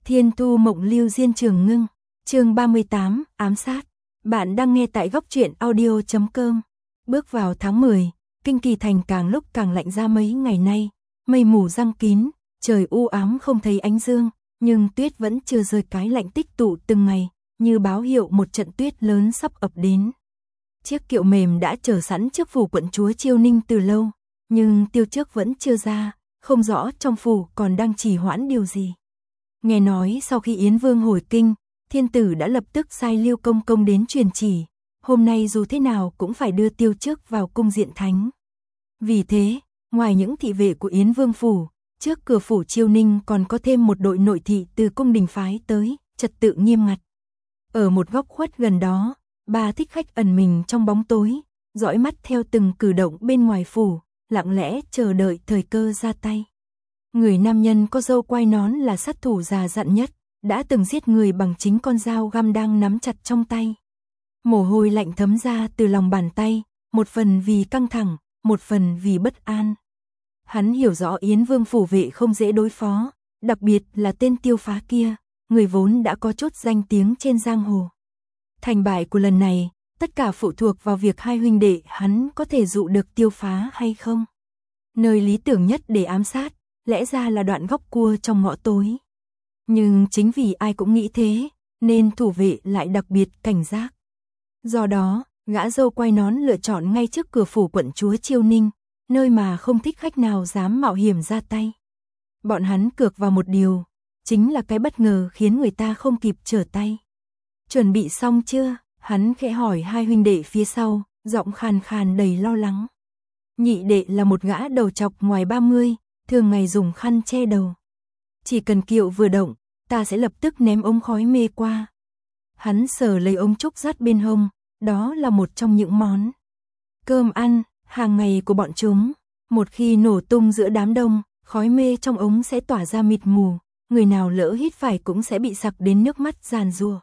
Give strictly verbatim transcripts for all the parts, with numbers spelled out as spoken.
Thiên Thu Mộng Lưu Diên Trường Ngưng, chương ba mươi tám, ám sát. Bạn đang nghe tại góc truyện audio chấm com. Bước vào tháng mười, Kinh Kỳ Thành càng lúc càng lạnh ra mấy ngày nay, mây mù giăng kín, trời u ám không thấy ánh dương, nhưng tuyết vẫn chưa rơi, cái lạnh tích tụ từng ngày, như báo hiệu một trận tuyết lớn sắp ập đến. Chiếc kiệu mềm đã chờ sẵn trước phủ quận chúa Chiêu Ninh từ lâu, nhưng Tiêu Trước vẫn chưa ra, không rõ trong phủ còn đang trì hoãn điều gì. Nghe nói sau khi Yến Vương hồi kinh, thiên tử đã lập tức sai Liêu Công Công đến truyền chỉ, hôm nay dù thế nào cũng phải đưa Tiêu Trước vào cung diện thánh. Vì thế, ngoài những thị vệ của Yến Vương phủ, trước cửa phủ Chiêu Ninh còn có thêm một đội nội thị từ cung đình phái tới, trật tự nghiêm ngặt. Ở một góc khuất gần đó, ba thích khách ẩn mình trong bóng tối, dõi mắt theo từng cử động bên ngoài phủ, lặng lẽ chờ đợi thời cơ ra tay. Người nam nhân có râu quai nón là sát thủ già dặn nhất, đã từng giết người bằng chính con dao găm đang nắm chặt trong tay. Mồ hôi lạnh thấm ra từ lòng bàn tay, một phần vì căng thẳng, một phần vì bất an. Hắn hiểu rõ Yến Vương phủ vệ không dễ đối phó, đặc biệt là tên Tiêu Phá kia, người vốn đã có chút danh tiếng trên giang hồ. Thành bại của lần này, tất cả phụ thuộc vào việc hai huynh đệ hắn có thể dụ được Tiêu Phá hay không. Nơi lý tưởng nhất để ám sát, lẽ ra là đoạn góc cua trong ngõ tối. Nhưng chính vì ai cũng nghĩ thế, nên thủ vệ lại đặc biệt cảnh giác. Do đó, gã râu quai nón lựa chọn ngay trước cửa phủ quận chúa Chiêu Ninh, nơi mà không thích khách nào dám mạo hiểm ra tay. Bọn hắn cược vào một điều, chính là cái bất ngờ khiến người ta không kịp trở tay. Chuẩn bị xong chưa? Hắn khẽ hỏi hai huynh đệ phía sau, giọng khàn khàn đầy lo lắng. Nhị đệ là một gã đầu trọc ngoài ba mươi, thường ngày dùng khăn che đầu. Chỉ cần kiệu vừa động, ta sẽ lập tức ném ống khói mê qua. Hắn sờ lấy ống trúc dắt bên hông, đó là một trong những món cơm ăn hàng ngày của bọn chúng. Một khi nổ tung giữa đám đông, khói mê trong ống sẽ tỏa ra mịt mù, người nào lỡ hít phải cũng sẽ bị sặc đến nước mắt giàn giụa.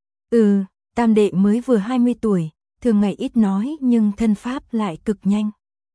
Ừ, tam đệ mới vừa hai mươi tuổi, thường ngày ít nói nhưng thân pháp lại cực nhanh.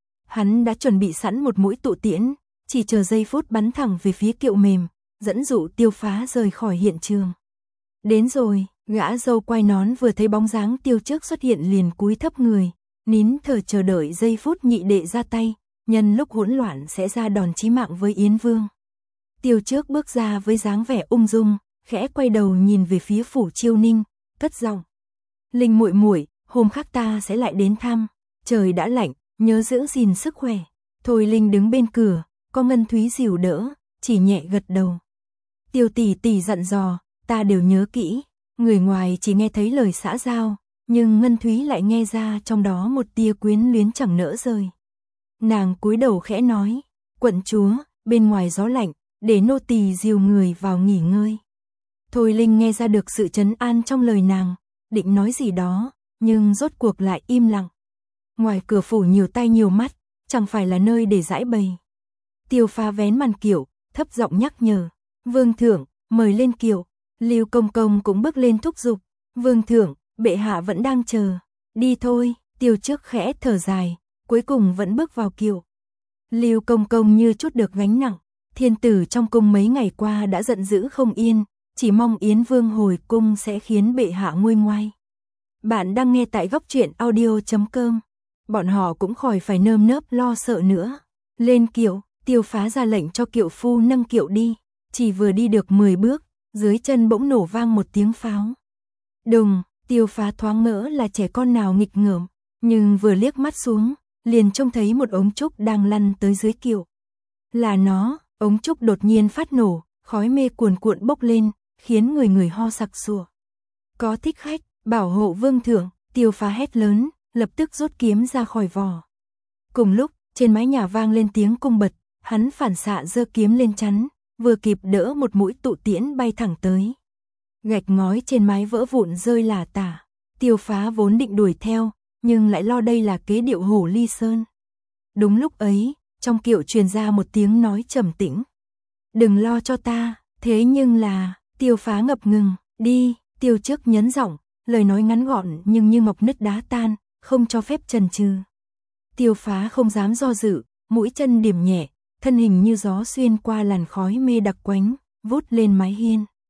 Hắn đã chuẩn bị sẵn một mũi tụ tiễn, chỉ chờ giây phút bắn thẳng về phía kiệu mềm, dẫn dụ Tiêu Phá rời khỏi hiện trường. Đến rồi, gã râu quai nón vừa thấy bóng dáng Tiêu Trước xuất hiện liền cúi thấp người, nín thở chờ đợi giây phút nhị đệ ra tay, nhân lúc hỗn loạn sẽ ra đòn chí mạng với Yến Vương. Tiêu Trước bước ra với dáng vẻ ung dung, khẽ quay đầu nhìn về phía phủ Chiêu Ninh, cất giọng: "Linh muội muội, hôm khác ta sẽ lại đến thăm, trời đã lạnh, nhớ giữ gìn sức khỏe." Thôi Linh đứng bên cửa, có Ngân Thúy dìu đỡ, chỉ nhẹ gật đầu. "Tiêu tỷ tỷ dặn dò, ta đều nhớ kỹ." Người ngoài chỉ nghe thấy lời xã giao, nhưng Ngân Thúy lại nghe ra trong đó một tia quyến luyến chẳng nỡ rời. Nàng cúi đầu khẽ nói: "Quận chúa, bên ngoài gió lạnh, để nô tỳ dìu người vào nghỉ ngơi." Thôi Linh nghe ra được sự trấn an trong lời nàng, định nói gì đó, nhưng rốt cuộc lại im lặng. Ngoài cửa phủ nhiều tay nhiều mắt, chẳng phải là nơi để giãi bày. Tiêu Phá vén màn kiệu, thấp giọng nhắc nhở: "Vương thượng, mời lên kiệu." Lưu Công Công cũng bước lên thúc giục: "Vương thượng, bệ hạ vẫn đang chờ." "Đi thôi." Tiêu Trước khẽ thở dài, cuối cùng vẫn bước vào kiệu. Lưu Công Công như chút được gánh nặng, thiên tử trong cung mấy ngày qua đã giận dữ không yên, chỉ mong Yến Vương hồi cung sẽ khiến bệ hạ nguôi ngoai. Bạn đang nghe tại góc truyện audio chấm com. Bọn họ cũng khỏi phải nơm nớp lo sợ nữa. Lên kiệu, Tiêu Phá ra lệnh cho kiệu phu nâng kiệu đi. Chỉ vừa đi được mười bước, dưới chân bỗng nổ vang một tiếng pháo. Đùng, Tiêu Phá thoáng ngỡ là trẻ con nào nghịch ngợm, nhưng vừa liếc mắt xuống, liền trông thấy một ống trúc đang lăn tới dưới kiệu. Là nó, ống trúc đột nhiên phát nổ, khói mê cuồn cuộn bốc lên, khiến người người ho sặc sụa. "Có thích khách, bảo hộ vương thượng!" Tiêu Phá hét lớn, lập tức rút kiếm ra khỏi vỏ. Cùng lúc, trên mái nhà vang lên tiếng cung bật, hắn phản xạ giơ kiếm lên chắn, vừa kịp đỡ một mũi tụ tiễn bay thẳng tới. Gạch ngói trên mái vỡ vụn rơi lả tả. Tiêu Phá vốn định đuổi theo, nhưng lại lo đây là kế điệu hổ ly sơn. Đúng lúc ấy, trong kiệu truyền ra một tiếng nói trầm tĩnh: "Đừng lo cho ta." Thế nhưng là, Tiêu Phá ngập ngừng. "Đi." Tiêu Trước nhấn giọng, lời nói ngắn gọn nhưng như ngọc nứt đá tan, không cho phép chần chừ. Tiêu Phá không dám do dự, mũi chân điểm nhẹ, thân hình như gió xuyên qua làn khói mê đặc quánh, vút lên mái hiên.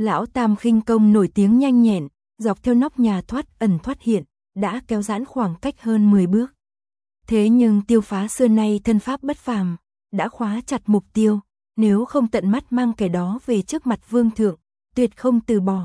Lão Tam khinh công nổi tiếng nhanh nhẹn, dọc theo nóc nhà thoát ẩn thoát hiện, đã kéo giãn khoảng cách hơn mười bước. Thế nhưng Tiêu Phá xưa nay thân pháp bất phàm, đã khóa chặt mục tiêu, nếu không tận mắt mang kẻ đó về trước mặt vương thượng, tuyệt không từ bỏ.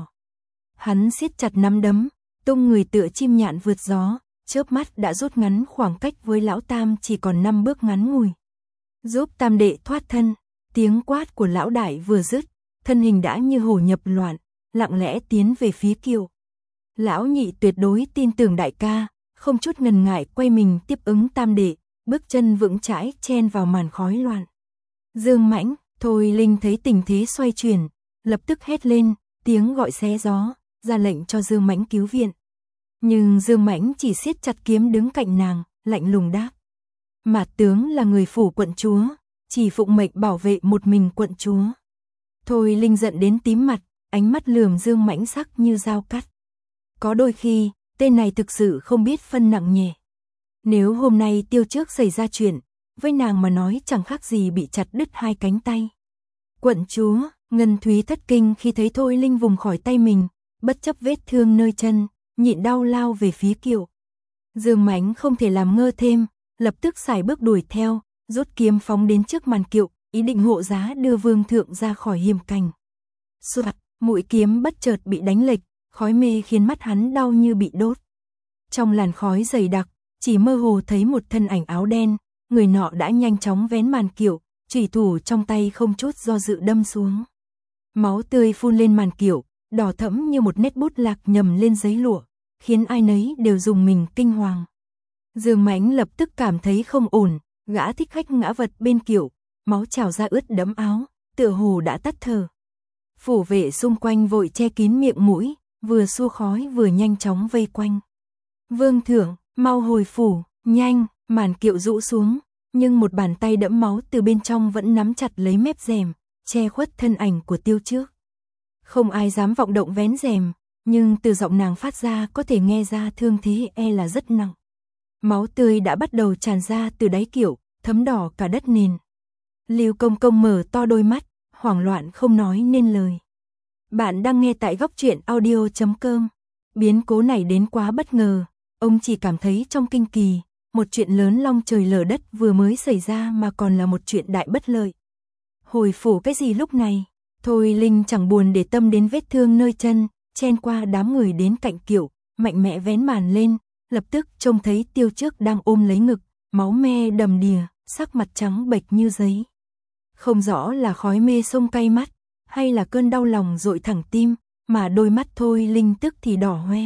Hắn siết chặt nắm đấm, tung người tựa chim nhạn vượt gió, chớp mắt đã rút ngắn khoảng cách với lão Tam chỉ còn năm bước ngắn ngủi. Giúp Tam đệ thoát thân, tiếng quát của lão đại vừa dứt, thân hình đã như hổ nhập loạn, lặng lẽ tiến về phía Kiều. Lão Nhị tuyệt đối tin tưởng đại ca, không chút ngần ngại quay mình tiếp ứng Tam đệ, bước chân vững chãi chen vào màn khói loạn. Dương Mãnh, Thôi Linh thấy tình thế xoay chuyển, lập tức hét lên, tiếng gọi xé gió, ra lệnh cho Dương Mãnh cứu viện. Nhưng Dương Mãnh chỉ siết chặt kiếm đứng cạnh nàng, lạnh lùng đáp: Mạt tướng là người phủ quận chúa, chỉ phụng mệnh bảo vệ một mình quận chúa. Thôi Linh giận đến tím mặt, ánh mắt lườm Dương Mãnh sắc như dao cắt. Có đôi khi, tên này thực sự không biết phân nặng nhẹ. Nếu hôm nay Tiêu Trước xảy ra chuyện, với nàng mà nói chẳng khác gì bị chặt đứt hai cánh tay. Quận chúa, Ngân Thúy thất kinh khi thấy Thôi Linh vùng khỏi tay mình, bất chấp vết thương nơi chân, nhịn đau lao về phía Kiều. Dương Mãnh không thể làm ngơ thêm, lập tức sải bước đuổi theo, rút kiếm phóng đến trước màn kiệu, ý định hộ giá đưa vương thượng ra khỏi hiểm cảnh. Soạt, mũi kiếm bất chợt bị đánh lệch, khói mê khiến mắt hắn đau như bị đốt. Trong làn khói dày đặc, chỉ mơ hồ thấy một thân ảnh áo đen, người nọ đã nhanh chóng vén màn kiệu, chủy thủ trong tay không chút do dự đâm xuống. Máu tươi phun lên màn kiệu, đỏ thẫm như một nét bút lạc nhầm lên giấy lụa, khiến ai nấy đều dùng mình kinh hoàng. Dương Mãnh lập tức cảm thấy không ổn, gã thích khách ngã vật bên kiệu, máu trào ra ướt đẫm áo, tựa hồ đã tắt thở. Phủ vệ xung quanh vội che kín miệng mũi, vừa xua khói vừa nhanh chóng vây quanh. Vương thượng, mau hồi phủ, nhanh, màn kiệu rũ xuống, nhưng một bàn tay đẫm máu từ bên trong vẫn nắm chặt lấy mép rèm, che khuất thân ảnh của Tiêu Trước. Không ai dám vọng động vén rèm, nhưng từ giọng nàng phát ra có thể nghe ra thương thế e là rất nặng. Máu tươi đã bắt đầu tràn ra từ đáy kiệu, thấm đỏ cả đất nền. Lưu Công Công mở to đôi mắt, hoảng loạn không nói nên lời. Bạn đang nghe tại góc truyện audio chấm com. Biến cố này đến quá bất ngờ, ông chỉ cảm thấy trong kinh kỳ, một chuyện lớn long trời lở đất vừa mới xảy ra mà còn là một chuyện đại bất lợi. Hồi phủ cái gì lúc này? Thôi Linh chẳng buồn để tâm đến vết thương nơi chân, chen qua đám người đến cạnh kiệu, mạnh mẽ vén màn lên, lập tức trông thấy Tiêu Trước đang ôm lấy ngực, máu me đầm đìa, sắc mặt trắng bệch như giấy. Không rõ là khói mê xông cay mắt, hay là cơn đau lòng dội thẳng tim, mà đôi mắt Thôi Linh tức thì đỏ hoe.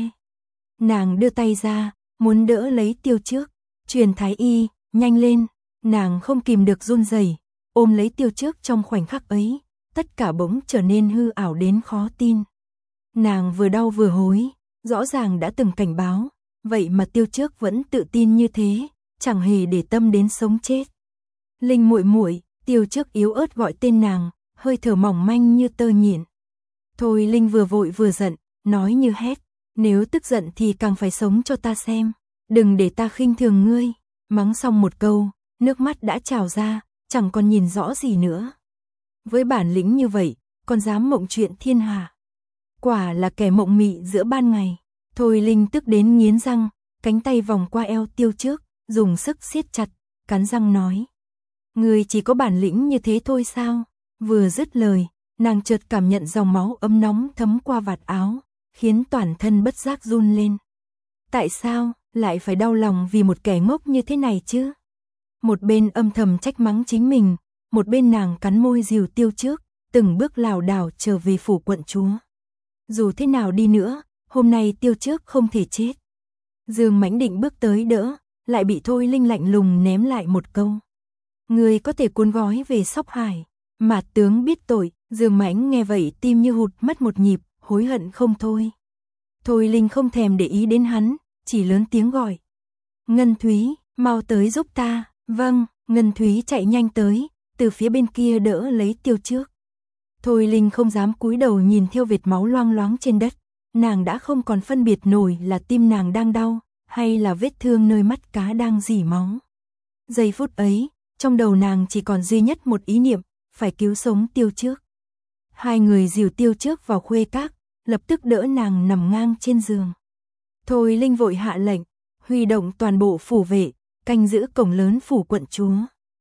Nàng đưa tay ra, muốn đỡ lấy Tiêu Trước, truyền thái y, nhanh lên, nàng không kìm được run rẩy, ôm lấy Tiêu Trước trong khoảnh khắc ấy, tất cả bỗng trở nên hư ảo đến khó tin. Nàng vừa đau vừa hối, rõ ràng đã từng cảnh báo, vậy mà Tiêu Trước vẫn tự tin như thế, chẳng hề để tâm đến sống chết. Linh muội muội, Tiêu Trước yếu ớt gọi tên nàng, hơi thở mỏng manh như tơ nhện. Thôi Linh vừa vội vừa giận, nói như hét, nếu tức giận thì càng phải sống cho ta xem, đừng để ta khinh thường ngươi. Mắng xong một câu, nước mắt đã trào ra, chẳng còn nhìn rõ gì nữa. Với bản lĩnh như vậy, còn dám mộng chuyện thiên hạ. Quả là kẻ mộng mị giữa ban ngày. Thôi Linh tức đến nghiến răng, cánh tay vòng qua eo Tiêu Trước, dùng sức siết chặt, cắn răng nói. Ngươi chỉ có bản lĩnh như thế thôi sao? Vừa dứt lời, nàng chợt cảm nhận dòng máu ấm nóng thấm qua vạt áo, khiến toàn thân bất giác run lên. Tại sao lại phải đau lòng vì một kẻ ngốc như thế này chứ? Một bên âm thầm trách mắng chính mình, một bên nàng cắn môi dìu Tiêu Trước, từng bước lảo đảo trở về phủ quận chúa. Dù thế nào đi nữa, hôm nay Tiêu Trước không thể chết. Dương Mãnh định bước tới đỡ, lại bị Thôi Linh lạnh lùng ném lại một câu. Người có thể cuốn gói về Sóc Hải, Mạt tướng biết tội. Dương Mãnh nghe vậy tim như hụt mất một nhịp, hối hận không thôi. Thôi Linh không thèm để ý đến hắn, chỉ lớn tiếng gọi. Ngân Thúy, mau tới giúp ta. Vâng, Ngân Thúy chạy nhanh tới, từ phía bên kia đỡ lấy Tiêu Trước. Thôi Linh không dám cúi đầu nhìn theo vệt máu loang loáng trên đất, nàng đã không còn phân biệt nổi là tim nàng đang đau, hay là vết thương nơi mắt cá đang rỉ máu. Giây phút ấy, trong đầu nàng chỉ còn duy nhất một ý niệm, phải cứu sống Tiêu Trước. Hai người dìu Tiêu Trước vào khuê các, lập tức đỡ nàng nằm ngang trên giường. Thôi Linh vội hạ lệnh, huy động toàn bộ phủ vệ, canh giữ cổng lớn phủ quận chúa.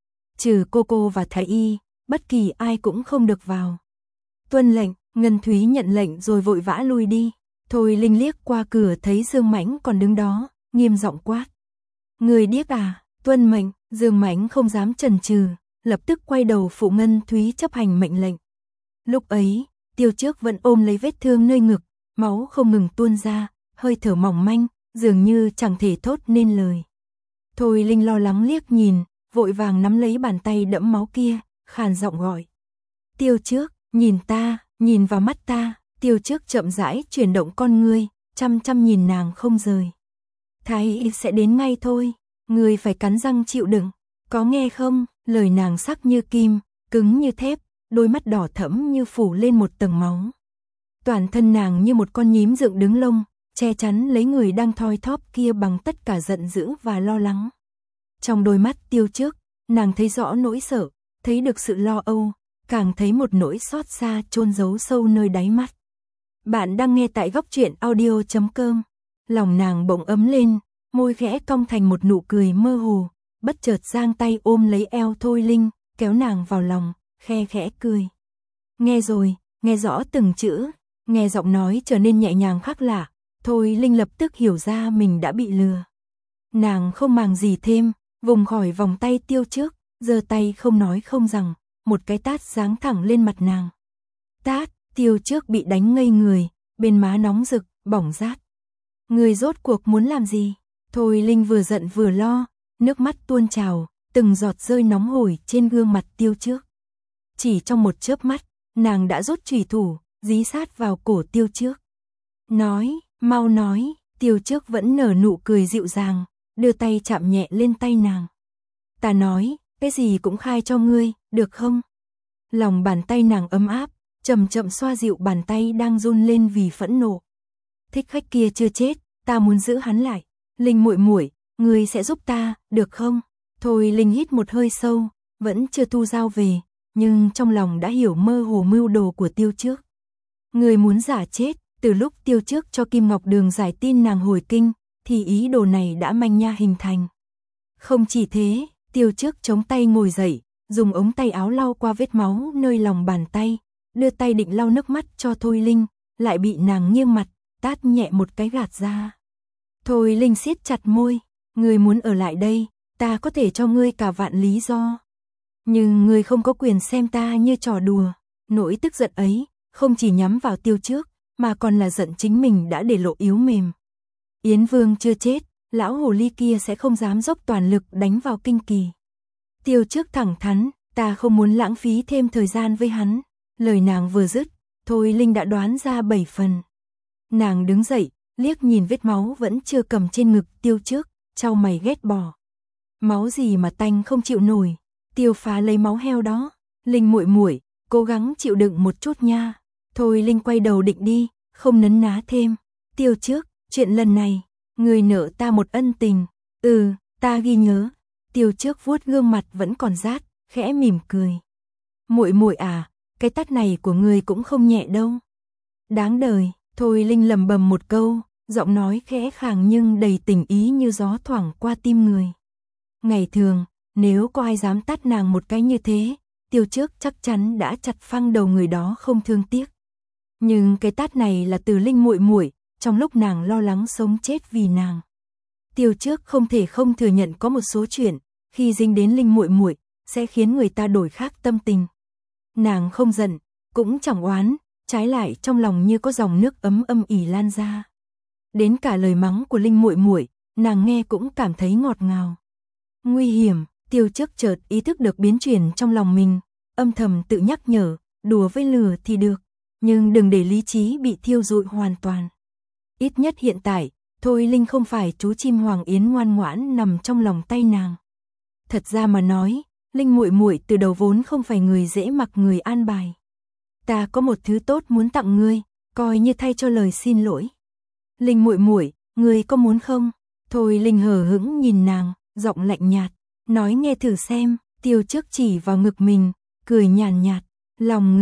Trừ cô cô và thái y, bất kỳ ai cũng không được vào. Tuân lệnh, Ngân Thúy nhận lệnh rồi vội vã lui đi. Thôi Linh liếc qua cửa thấy Dương Mãnh còn đứng đó, nghiêm giọng quát. Người điếc à? Tuân mệnh. Dương Mãnh không dám chần chừ, lập tức quay đầu phụ Ngân Thúy chấp hành mệnh lệnh. Lúc ấy, Tiêu Trước vẫn ôm lấy vết thương nơi ngực, máu không ngừng tuôn ra, hơi thở mỏng manh, dường như chẳng thể thốt nên lời. Thôi Linh lo lắng liếc nhìn, vội vàng nắm lấy bàn tay đẫm máu kia, khàn giọng gọi. Tiêu Trước, nhìn ta, nhìn vào mắt ta. Tiêu Trước chậm rãi chuyển động con ngươi, chăm chăm nhìn nàng không rời. Thái y sẽ đến ngay thôi, ngươi phải cắn răng chịu đựng, có nghe không? Lời nàng sắc như kim, cứng như thép, đôi mắt đỏ thẫm như phủ lên một tầng máu. Toàn thân nàng như một con nhím dựng đứng lông, che chắn lấy người đang thoi thóp kia bằng tất cả giận dữ và lo lắng. Trong đôi mắt Tiêu Trước, nàng thấy rõ nỗi sợ, thấy được sự lo âu, càng thấy một nỗi xót xa chôn giấu sâu nơi đáy mắt. Bạn đang nghe tại góc truyện audio chấm com. Lòng nàng bỗng ấm lên, môi khẽ cong thành một nụ cười mơ hồ, bất chợt giang tay ôm lấy eo Thôi Linh, kéo nàng vào lòng, khe khẽ cười. Nghe rồi, nghe rõ từng chữ, nghe giọng nói trở nên nhẹ nhàng khác lạ, Thôi Linh lập tức hiểu ra mình đã bị lừa. Nàng không màng gì thêm, vùng khỏi vòng tay Tiêu Trước, giơ tay không nói không rằng, một cái tát giáng thẳng lên mặt nàng. Tát, Tiêu Trước bị đánh ngây người, bên má nóng rực, bỏng rát. Người rốt cuộc muốn làm gì? Thôi Linh vừa giận vừa lo, nước mắt tuôn trào, từng giọt rơi nóng hổi trên gương mặt Tiêu Trước. Chỉ trong một chớp mắt, nàng đã rút chùy thủ, dí sát vào cổ Tiêu Trước. Nói, mau nói. Tiêu Trước vẫn nở nụ cười dịu dàng, đưa tay chạm nhẹ lên tay nàng. Ta nói, cái gì cũng khai cho ngươi, được không? Lòng bàn tay nàng ấm áp, chậm chậm xoa dịu bàn tay đang run lên vì phẫn nộ. Thích khách kia chưa chết, ta muốn giữ hắn lại. Linh muội muội, ngươi sẽ giúp ta, được không? Thôi Linh hít một hơi sâu, vẫn chưa thu dao về, nhưng trong lòng đã hiểu mơ hồ mưu đồ của Tiêu Trước. Ngươi muốn giả chết, từ lúc Tiêu Trước cho Kim Ngọc Đường giải tin nàng hồi kinh, thì ý đồ này đã manh nha hình thành. Không chỉ thế, Tiêu Trước chống tay ngồi dậy, dùng ống tay áo lau qua vết máu nơi lòng bàn tay, đưa tay định lau nước mắt cho Thôi Linh, lại bị nàng nghiêng mặt, tát nhẹ một cái gạt ra. Thôi Linh siết chặt môi, ngươi muốn ở lại đây, ta có thể cho ngươi cả vạn lý do. Nhưng ngươi không có quyền xem ta như trò đùa. Nỗi tức giận ấy, không chỉ nhắm vào Tiêu Trước, mà còn là giận chính mình đã để lộ yếu mềm. Yến Vương chưa chết, lão hồ ly kia sẽ không dám dốc toàn lực đánh vào Kinh Kỳ. Tiêu Trước thẳng thắn, ta không muốn lãng phí thêm thời gian với hắn. Lời nàng vừa dứt, Thôi Linh đã đoán ra bảy phần. Nàng đứng dậy, liếc nhìn vết máu vẫn chưa cầm trên ngực Tiêu Trước, chau mày ghét bỏ. Máu gì mà tanh không chịu nổi, Tiêu phá lấy máu heo đó. Linh muội muội, cố gắng chịu đựng một chút nha. Thôi Linh quay đầu định đi, không nấn ná thêm. Tiêu Trước, chuyện lần này, người nợ ta một ân tình. Ừ, ta ghi nhớ. Tiêu Trước vuốt gương mặt vẫn còn rát, khẽ mỉm cười. Muội muội à, cái tát này của người cũng không nhẹ đâu. Đáng đời. Thôi Linh lầm bầm một câu, giọng nói khẽ khàng nhưng đầy tình ý như gió thoảng qua tim người. Ngày thường, nếu có ai dám tát nàng một cái như thế, Tiêu Trước chắc chắn đã chặt phăng đầu người đó không thương tiếc. Nhưng cái tát này là từ Linh muội muội, trong lúc nàng lo lắng sống chết vì nàng. Tiêu Trước không thể không thừa nhận có một số chuyện, khi dính đến Linh muội muội, sẽ khiến người ta đổi khác tâm tình. Nàng không giận, cũng chẳng oán, trái lại trong lòng như có dòng nước ấm âm ỉ lan ra. Đến cả lời mắng của Linh muội muội, nàng nghe cũng cảm thấy ngọt ngào. Nguy hiểm, Tiêu Trước chợt ý thức được biến chuyển trong lòng mình, âm thầm tự nhắc nhở, đùa với lửa thì được, nhưng đừng để lý trí bị thiêu rụi hoàn toàn. Ít nhất hiện tại, Thôi Linh không phải chú chim hoàng yến ngoan ngoãn nằm trong lòng tay nàng. Thật ra mà nói, Linh muội muội từ đầu vốn không phải người dễ mặc người an bài. Ta có một thứ tốt muốn tặng ngươi, coi như thay cho lời xin lỗi. Linh muội muội, ngươi có muốn không? Thôi Linh hờ hững nhìn nàng, giọng lạnh nhạt, nói nghe thử xem. Tiêu Trước chỉ vào ngực mình, cười nhàn nhạt, lòng người,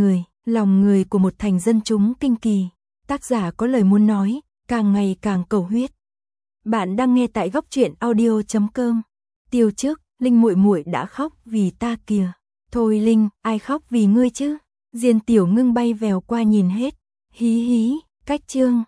Lòng người của một thành dân chúng kinh kỳ. Tác giả có lời muốn nói, càng ngày càng cầu huyết. Bạn đang nghe tại góc truyện audio chấm com. Tiêu trước, Linh muội muội đã khóc vì ta kìa. Thôi Linh, ai khóc vì ngươi chứ? Diên Tiểu Ngưng bay vèo qua nhìn hết. Hí hí, cách chương.